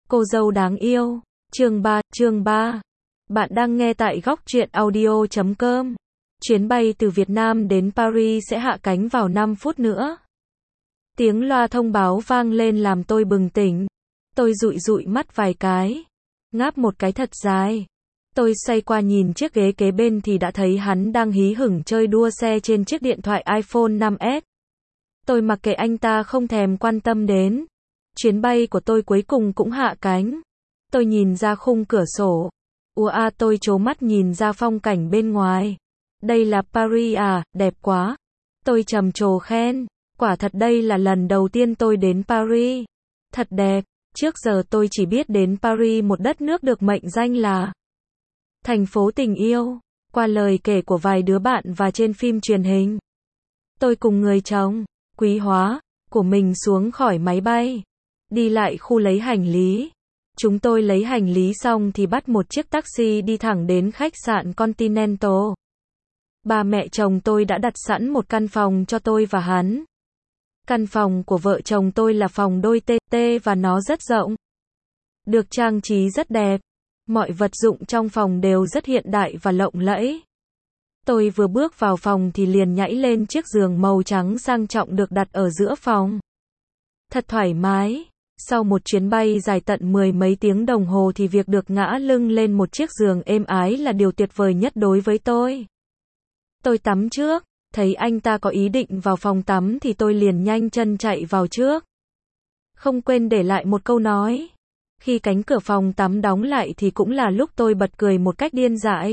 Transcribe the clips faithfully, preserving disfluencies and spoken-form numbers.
Cô dâu đáng yêu. Chương ba, chương ba. Bạn đang nghe tại góc truyện audio chấm com. Chuyến bay từ Việt Nam đến Paris sẽ hạ cánh vào năm phút nữa. Tiếng loa thông báo vang lên làm tôi bừng tỉnh. Tôi dụi dụi mắt vài cái. Ngáp một cái thật dài. Tôi xoay qua nhìn chiếc ghế kế bên thì đã thấy hắn đang hí hửng chơi đua xe trên chiếc điện thoại iPhone năm S. Tôi mặc kệ anh ta không thèm quan tâm đến. Chuyến bay của tôi cuối cùng cũng hạ cánh. Tôi nhìn ra khung cửa sổ. Ủa à, tôi trố mắt nhìn ra phong cảnh bên ngoài. Đây là Paris à, đẹp quá. Tôi trầm trồ khen. Quả thật đây là lần đầu tiên tôi đến Paris. Thật đẹp. Trước giờ tôi chỉ biết đến Paris, một đất nước được mệnh danh là thành phố tình yêu, qua lời kể của vài đứa bạn và trên phim truyền hình. Tôi cùng người chồng, quý hóa, của mình xuống khỏi máy bay. Đi lại khu lấy hành lý. Chúng tôi lấy hành lý xong thì bắt một chiếc taxi đi thẳng đến khách sạn Continental. Ba mẹ chồng tôi đã đặt sẵn một căn phòng cho tôi và hắn. Căn phòng của vợ chồng tôi là phòng đôi tê tê và nó rất rộng. Được trang trí rất đẹp. Mọi vật dụng trong phòng đều rất hiện đại và lộng lẫy. Tôi vừa bước vào phòng thì liền nhảy lên chiếc giường màu trắng sang trọng được đặt ở giữa phòng. Thật thoải mái. Sau một chuyến bay dài tận mười mấy tiếng đồng hồ thì việc được ngã lưng lên một chiếc giường êm ái là điều tuyệt vời nhất đối với tôi. Tôi tắm trước. Thấy anh ta có ý định vào phòng tắm thì tôi liền nhanh chân chạy vào trước. Không quên để lại một câu nói. Khi cánh cửa phòng tắm đóng lại thì cũng là lúc tôi bật cười một cách điên dại.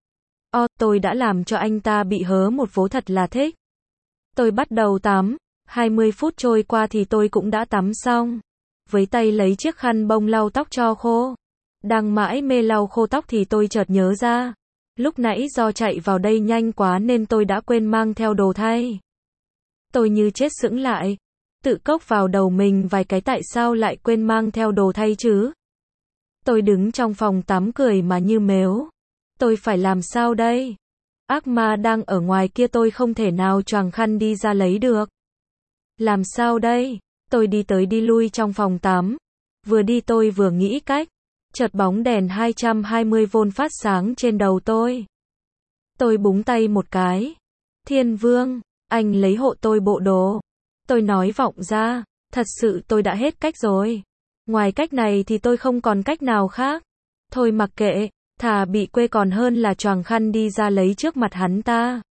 O, tôi đã làm cho anh ta bị hớ một vố thật là thích. Tôi bắt đầu tắm. hai mươi phút trôi qua thì tôi cũng đã tắm xong. Với tay lấy chiếc khăn bông lau tóc cho khô. Đang mãi mê lau khô tóc thì tôi chợt nhớ ra. Lúc nãy do chạy vào đây nhanh quá nên tôi đã quên mang theo đồ thay. Tôi như chết sững lại. Tự cốc vào đầu mình vài cái, tại sao lại quên mang theo đồ thay chứ? Tôi đứng trong phòng tắm cười mà như mếu. Tôi phải làm sao đây? Ác ma đang ở ngoài kia, tôi không thể nào choàng khăn đi ra lấy được. Làm sao đây? Tôi đi tới đi lui trong phòng tắm. Vừa đi tôi vừa nghĩ cách. Chợt bóng đèn hai trăm hai mươi vôn phát sáng trên đầu tôi. Tôi búng tay một cái. Thiên Vương, anh lấy hộ tôi bộ đồ. Tôi nói vọng ra, thật sự tôi đã hết cách rồi. Ngoài cách này thì tôi không còn cách nào khác. Thôi mặc kệ, thà bị quê còn hơn là choàng khăn đi ra lấy trước mặt hắn ta.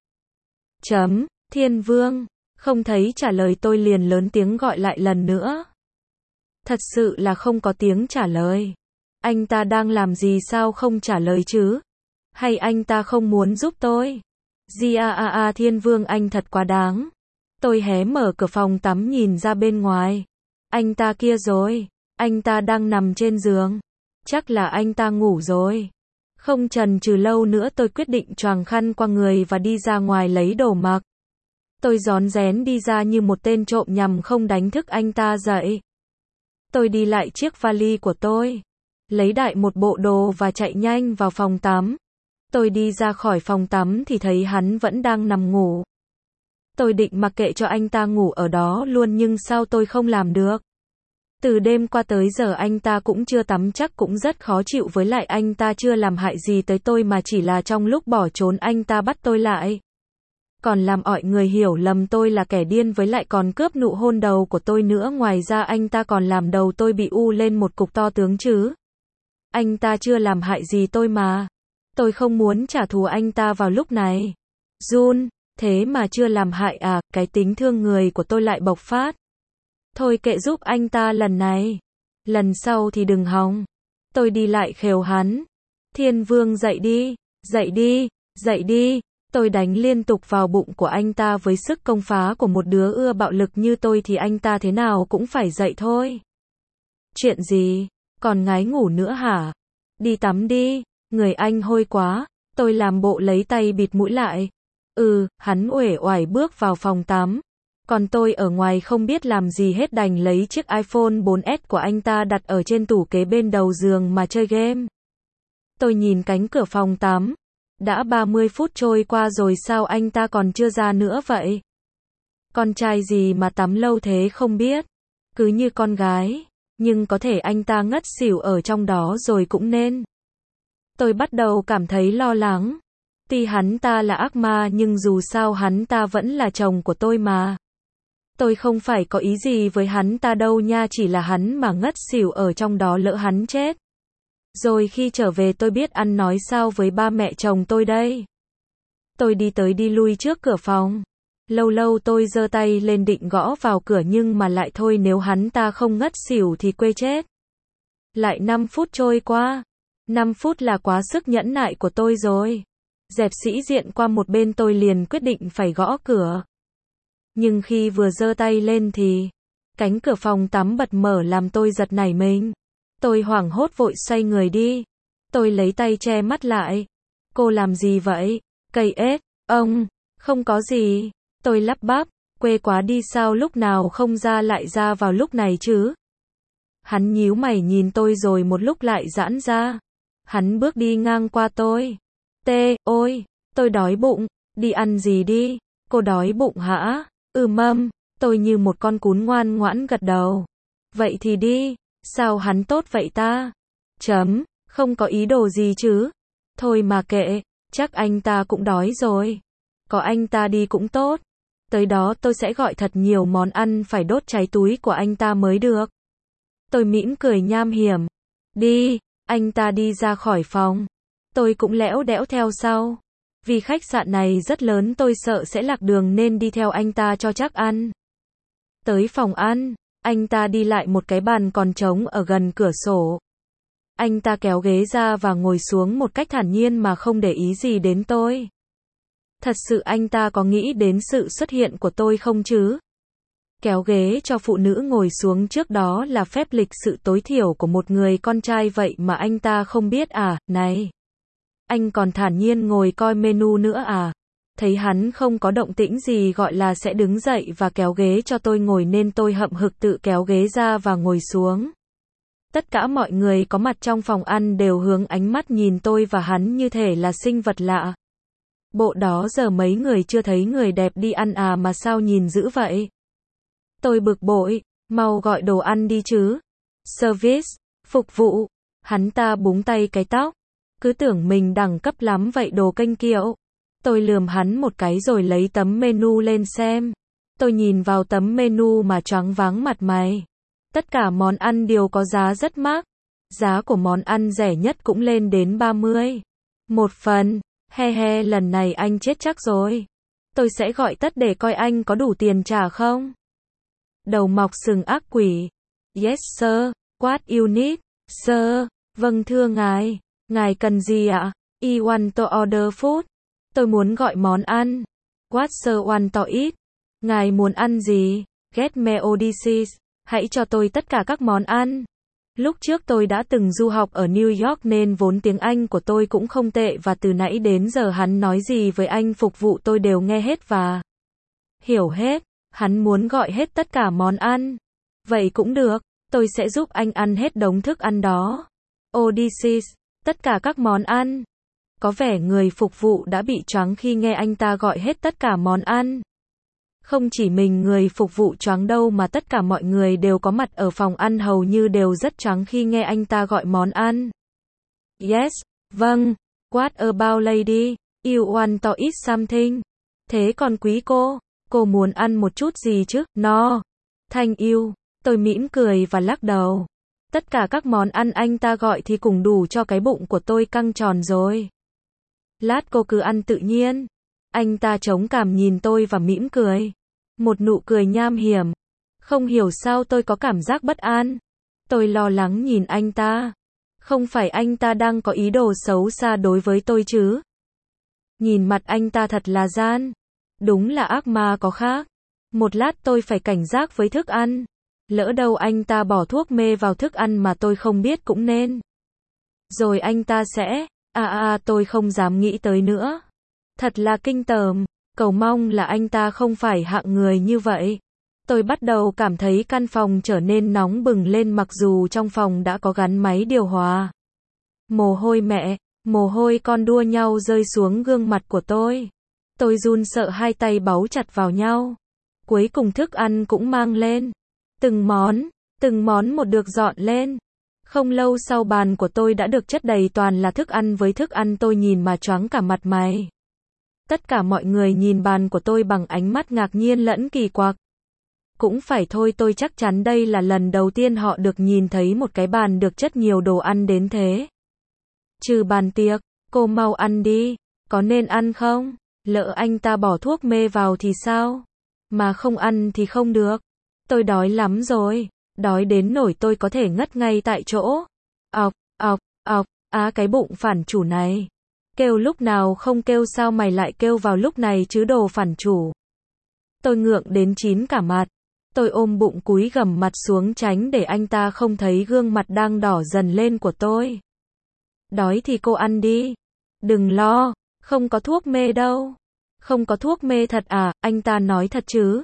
Chấm, Thiên Vương, không thấy trả lời tôi liền lớn tiếng gọi lại lần nữa. Thật sự là không có tiếng trả lời. Anh ta đang làm gì sao không trả lời chứ? Hay anh ta không muốn giúp tôi? Di a a a Thiên Vương, anh thật quá đáng. Tôi hé mở cửa phòng tắm nhìn ra bên ngoài. Anh ta kia rồi. Anh ta đang nằm trên giường. Chắc là anh ta ngủ rồi. Không chần chừ lâu nữa tôi quyết định choàng khăn qua người và đi ra ngoài lấy đồ mặc. Tôi rón rén đi ra như một tên trộm nhằm không đánh thức anh ta dậy. Tôi đi lại chiếc vali của tôi. Lấy đại một bộ đồ và chạy nhanh vào phòng tắm. Tôi đi ra khỏi phòng tắm thì thấy hắn vẫn đang nằm ngủ. Tôi định mặc kệ cho anh ta ngủ ở đó luôn nhưng sao tôi không làm được. Từ đêm qua tới giờ anh ta cũng chưa tắm, chắc cũng rất khó chịu, với lại anh ta chưa làm hại gì tới tôi mà chỉ là trong lúc bỏ trốn anh ta bắt tôi lại. Còn làm ọi người hiểu lầm tôi là kẻ điên, với lại còn cướp nụ hôn đầu của tôi nữa. Ngoài ra anh ta còn làm đầu tôi bị u lên một cục to tướng chứ. Anh ta chưa làm hại gì tôi mà. Tôi không muốn trả thù anh ta vào lúc này. Jun, thế mà chưa làm hại à? Cái tính thương người của tôi lại bộc phát. Thôi kệ, giúp anh ta lần này. Lần sau thì đừng hòng. Tôi đi lại khều hắn. Thiên Vương, dậy đi, dậy đi, dậy đi. Tôi đánh liên tục vào bụng của anh ta. Với sức công phá của một đứa ưa bạo lực như tôi thì anh ta thế nào cũng phải dậy thôi. Chuyện gì? Còn ngái ngủ nữa hả? Đi tắm đi. Người anh hôi quá. Tôi làm bộ lấy tay bịt mũi lại. Ừ, hắn uể oải bước vào phòng tắm. Còn tôi ở ngoài không biết làm gì hết, đành lấy chiếc iPhone bốn S của anh ta đặt ở trên tủ kế bên đầu giường mà chơi game. Tôi nhìn cánh cửa phòng tắm. Đã ba mươi phút trôi qua rồi sao anh ta còn chưa ra nữa vậy? Con trai gì mà tắm lâu thế không biết. Cứ như con gái. Nhưng có thể anh ta ngất xỉu ở trong đó rồi cũng nên. Tôi bắt đầu cảm thấy lo lắng. Tuy hắn ta là ác ma nhưng dù sao hắn ta vẫn là chồng của tôi mà. Tôi không phải có ý gì với hắn ta đâu nha, chỉ là hắn mà ngất xỉu ở trong đó lỡ hắn chết. Rồi khi trở về tôi biết ăn nói sao với ba mẹ chồng tôi đây. Tôi đi tới đi lui trước cửa phòng. Lâu lâu tôi giơ tay lên định gõ vào cửa nhưng mà lại thôi, nếu hắn ta không ngất xỉu thì quê chết. Lại năm phút trôi qua. năm phút là quá sức nhẫn nại của tôi rồi. Dẹp sĩ diện qua một bên, tôi liền quyết định phải gõ cửa. Nhưng khi vừa giơ tay lên thì cánh cửa phòng tắm bật mở làm tôi giật nảy mình. Tôi hoảng hốt vội xoay người đi. Tôi lấy tay che mắt lại. Cô làm gì vậy? Cây ếch, ông, không có gì. Tôi lắp bắp, quê quá đi, sao lúc nào không ra lại ra vào lúc này chứ? Hắn nhíu mày nhìn tôi rồi một lúc lại giãn ra. Hắn bước đi ngang qua tôi. Tê, ôi, tôi đói bụng, đi ăn gì đi? Cô đói bụng hả? Ừ mâm, tôi như một con cún ngoan ngoãn gật đầu. Vậy thì đi, sao hắn tốt vậy ta? Chấm, không có ý đồ gì chứ? Thôi mà kệ, chắc anh ta cũng đói rồi. Có anh ta đi cũng tốt. Tới đó tôi sẽ gọi thật nhiều món ăn, phải đốt cháy túi của anh ta mới được. Tôi mỉm cười nham hiểm. Đi, anh ta đi ra khỏi phòng. Tôi cũng lẽo đẽo theo sau. Vì khách sạn này rất lớn, tôi sợ sẽ lạc đường nên đi theo anh ta cho chắc ăn. Tới phòng ăn, anh ta đi lại một cái bàn còn trống ở gần cửa sổ. Anh ta kéo ghế ra và ngồi xuống một cách thản nhiên mà không để ý gì đến tôi. Thật sự anh ta có nghĩ đến sự xuất hiện của tôi không chứ? Kéo ghế cho phụ nữ ngồi xuống trước đó là phép lịch sự tối thiểu của một người con trai, vậy mà anh ta không biết à? Này, anh còn thản nhiên ngồi coi menu nữa à? Thấy hắn không có động tĩnh gì gọi là sẽ đứng dậy và kéo ghế cho tôi ngồi nên tôi hậm hực tự kéo ghế ra và ngồi xuống. Tất cả mọi người có mặt trong phòng ăn đều hướng ánh mắt nhìn tôi và hắn như thể là sinh vật lạ. Bộ đó giờ mấy người chưa thấy người đẹp đi ăn à mà sao nhìn dữ vậy? Tôi bực bội, mau gọi đồ ăn đi chứ. Service, phục vụ. Hắn ta búng tay cái tóc. Cứ tưởng mình đẳng cấp lắm vậy đồ kênh kiệu. Tôi lườm hắn một cái rồi lấy tấm menu lên xem. Tôi nhìn vào tấm menu mà choáng váng mặt mày. Tất cả món ăn đều có giá rất mắc. Giá của món ăn rẻ nhất cũng lên đến ba mươi. Một phần. He he, lần này anh chết chắc rồi. Tôi sẽ gọi tất để coi anh có đủ tiền trả không. Đầu mọc sừng ác quỷ. Yes sir, what you need, sir. Vâng thưa ngài. Ngài cần gì ạ? I want to order food. Tôi muốn gọi món ăn. What sir want to eat? Ngài muốn ăn gì? Get me all dishes. Hãy cho tôi tất cả các món ăn. Lúc trước tôi đã từng du học ở New York nên vốn tiếng Anh của tôi cũng không tệ và từ nãy đến giờ hắn nói gì với anh phục vụ tôi đều nghe hết và hiểu hết. Hắn muốn gọi hết tất cả món ăn. Vậy cũng được, tôi sẽ giúp anh ăn hết đống thức ăn đó. All dishes, tất cả các món ăn. Có vẻ người phục vụ đã bị choáng khi nghe anh ta gọi hết tất cả món ăn. Không chỉ mình người phục vụ choáng đâu mà tất cả mọi người đều có mặt ở phòng ăn hầu như đều rất choáng khi nghe anh ta gọi món ăn. Yes, vâng. What about lady? You want to eat something? Thế còn quý cô, cô muốn ăn một chút gì chứ? No. Thank you. Tôi mỉm cười và lắc đầu. Tất cả các món ăn anh ta gọi thì cũng đủ cho cái bụng của tôi căng tròn rồi. Lát cô cứ ăn tự nhiên. Anh ta chống cằm nhìn tôi và mỉm cười. Một nụ cười nham hiểm. Không hiểu sao tôi có cảm giác bất an. Tôi lo lắng nhìn anh ta. Không phải anh ta đang có ý đồ xấu xa đối với tôi chứ? Nhìn mặt anh ta thật là gian. Đúng là ác ma có khác. Một lát tôi phải cảnh giác với thức ăn. Lỡ đâu anh ta bỏ thuốc mê vào thức ăn mà tôi không biết cũng nên. Rồi anh ta sẽ... À à tôi không dám nghĩ tới nữa. Thật là kinh tởm. Cầu mong là anh ta không phải hạng người như vậy. Tôi bắt đầu cảm thấy căn phòng trở nên nóng bừng lên mặc dù trong phòng đã có gắn máy điều hòa. Mồ hôi mẹ, mồ hôi con đua nhau rơi xuống gương mặt của tôi. Tôi run sợ hai tay bấu chặt vào nhau. Cuối cùng thức ăn cũng mang lên. Từng món, Từng món một được dọn lên. Không lâu sau bàn của tôi đã được chất đầy toàn là thức ăn với thức ăn tôi nhìn mà choáng cả mặt mày. Tất cả mọi người nhìn bàn của tôi bằng ánh mắt ngạc nhiên lẫn kỳ quặc. Cũng phải thôi, tôi chắc chắn đây là lần đầu tiên họ được nhìn thấy một cái bàn được chất nhiều đồ ăn đến thế. Trừ bàn tiệc, cô mau ăn đi, có nên ăn không? Lỡ anh ta bỏ thuốc mê vào thì sao? Mà không ăn thì không được. Tôi đói lắm rồi, đói đến nỗi tôi có thể ngất ngay tại chỗ. Ọc, ọc, ọc, á cái bụng phản chủ này. Kêu lúc nào không kêu sao mày lại kêu vào lúc này chứ đồ phản chủ. Tôi ngượng đến chín cả mặt. Tôi ôm bụng cúi gằm mặt xuống tránh để anh ta không thấy gương mặt đang đỏ dần lên của tôi. Đói thì cô ăn đi. Đừng lo, không có thuốc mê đâu. Không có thuốc mê thật à, anh ta nói thật chứ?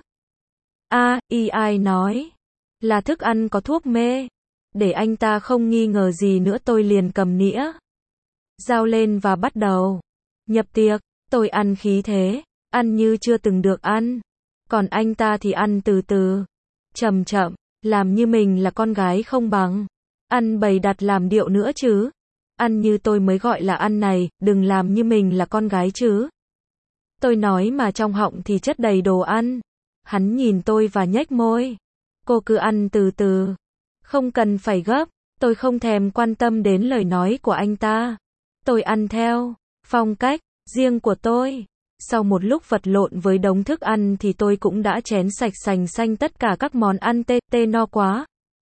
À, y ai nói? Là thức ăn có thuốc mê. Để anh ta không nghi ngờ gì nữa tôi liền cầm nĩa. Dao lên và bắt đầu. Nhập tiệc, tôi ăn khí thế, ăn như chưa từng được ăn. Còn anh ta thì ăn từ từ, chậm chậm, làm như mình là con gái không bằng. Ăn bày đặt làm điệu nữa chứ. Ăn như tôi mới gọi là ăn này, đừng làm như mình là con gái chứ. Tôi nói mà trong họng thì chất đầy đồ ăn. Hắn nhìn tôi và nhếch môi. Cô cứ ăn từ từ. Không cần phải gấp. Tôi không thèm quan tâm đến lời nói của anh ta. Tôi ăn theo phong cách riêng của tôi. Sau một lúc vật lộn với đống thức ăn thì tôi cũng đã chén sạch sành xanh tất cả các món ăn. Tê tê no quá.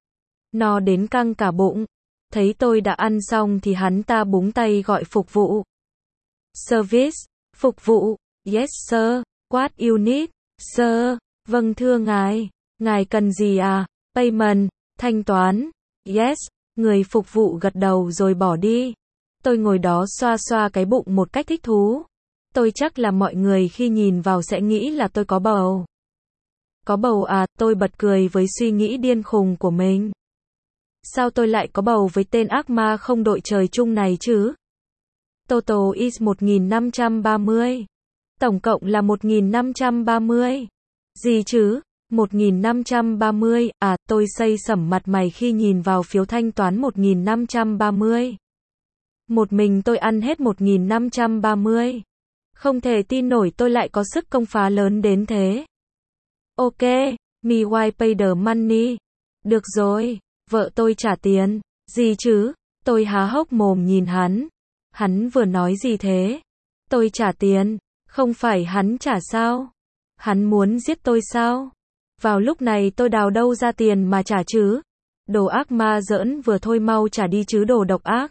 No đến căng cả bụng. Thấy tôi đã ăn xong thì hắn ta búng tay gọi phục vụ. Service, phục vụ. Yes sir, what you need, sir. Vâng thưa ngài, ngài cần gì à? Payment, thanh toán. Yes, người phục vụ gật đầu rồi bỏ đi. Tôi ngồi đó xoa xoa cái bụng một cách thích thú. Tôi chắc là mọi người khi nhìn vào sẽ nghĩ là tôi có bầu. Có bầu à, tôi bật cười với suy nghĩ điên khùng của mình. Sao tôi lại có bầu với tên ác ma không đội trời chung này chứ? Total is một nghìn năm trăm ba mươi. Tổng cộng là một nghìn năm trăm ba mươi. Gì chứ? một nghìn năm trăm ba mươi, à, tôi xây sẩm mặt mày khi nhìn vào phiếu thanh toán một nghìn năm trăm ba mươi. Một mình tôi ăn hết một nghìn năm trăm ba mươi. Không thể tin nổi tôi lại có sức công phá lớn đến thế. Ok, me why pay the money. Được rồi, vợ tôi trả tiền. Gì chứ? Tôi há hốc mồm nhìn hắn. Hắn vừa nói gì thế? Tôi trả tiền. Không phải hắn trả sao? Hắn muốn giết tôi sao? Vào lúc này tôi đào đâu ra tiền mà trả chứ? Đồ ác ma giỡn vừa thôi, mau trả đi chứ đồ độc ác.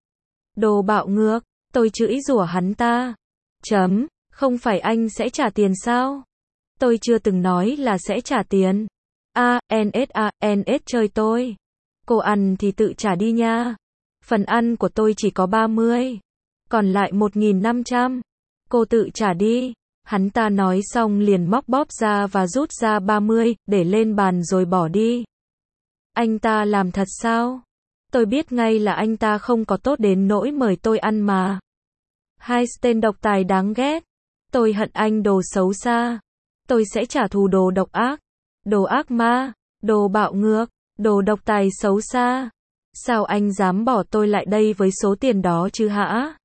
Đồ bạo ngược, tôi chửi rủa hắn ta. Chấm, không phải anh sẽ trả tiền sao? Tôi chưa từng nói là sẽ trả tiền. A, en ét a, en ét chơi tôi. Cô ăn thì tự trả đi nha. Phần ăn của tôi chỉ có ba mươi. Còn lại một nghìn năm trăm. Cô tự trả đi. Hắn ta nói xong liền móc bóp ra và rút ra ba mươi, để lên bàn rồi bỏ đi. Anh ta làm thật sao? Tôi biết ngay là anh ta không có tốt đến nỗi mời tôi ăn mà. Hai tên độc tài đáng ghét. Tôi hận anh đồ xấu xa. Tôi sẽ trả thù đồ độc ác. Đồ ác ma. Đồ bạo ngược. Đồ độc tài xấu xa. Sao anh dám bỏ tôi lại đây với số tiền đó chứ hả?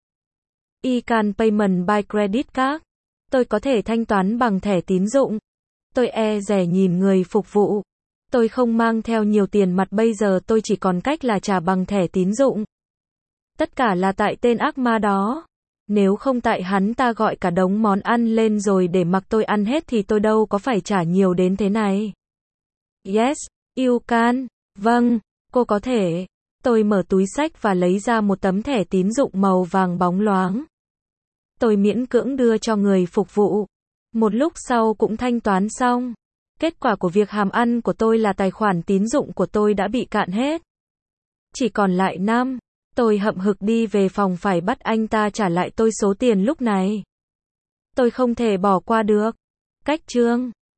I can payment by credit card. Tôi có thể thanh toán bằng thẻ tín dụng. Tôi e dè nhìn người phục vụ. Tôi không mang theo nhiều tiền mặt bây giờ, tôi chỉ còn cách là trả bằng thẻ tín dụng. Tất cả là tại tên ác ma đó. Nếu không tại hắn ta gọi cả đống món ăn lên rồi để mặc tôi ăn hết thì tôi đâu có phải trả nhiều đến thế này. Yes, you can. Vâng, cô có thể. Tôi mở túi xách và lấy ra một tấm thẻ tín dụng màu vàng bóng loáng. Tôi miễn cưỡng đưa cho người phục vụ. Một lúc sau cũng thanh toán xong. Kết quả của việc hàm ăn của tôi là tài khoản tín dụng của tôi đã bị cạn hết. Chỉ còn lại năm. Tôi hậm hực đi về phòng phải bắt anh ta trả lại tôi số tiền lúc này. Tôi không thể bỏ qua được. Cách chương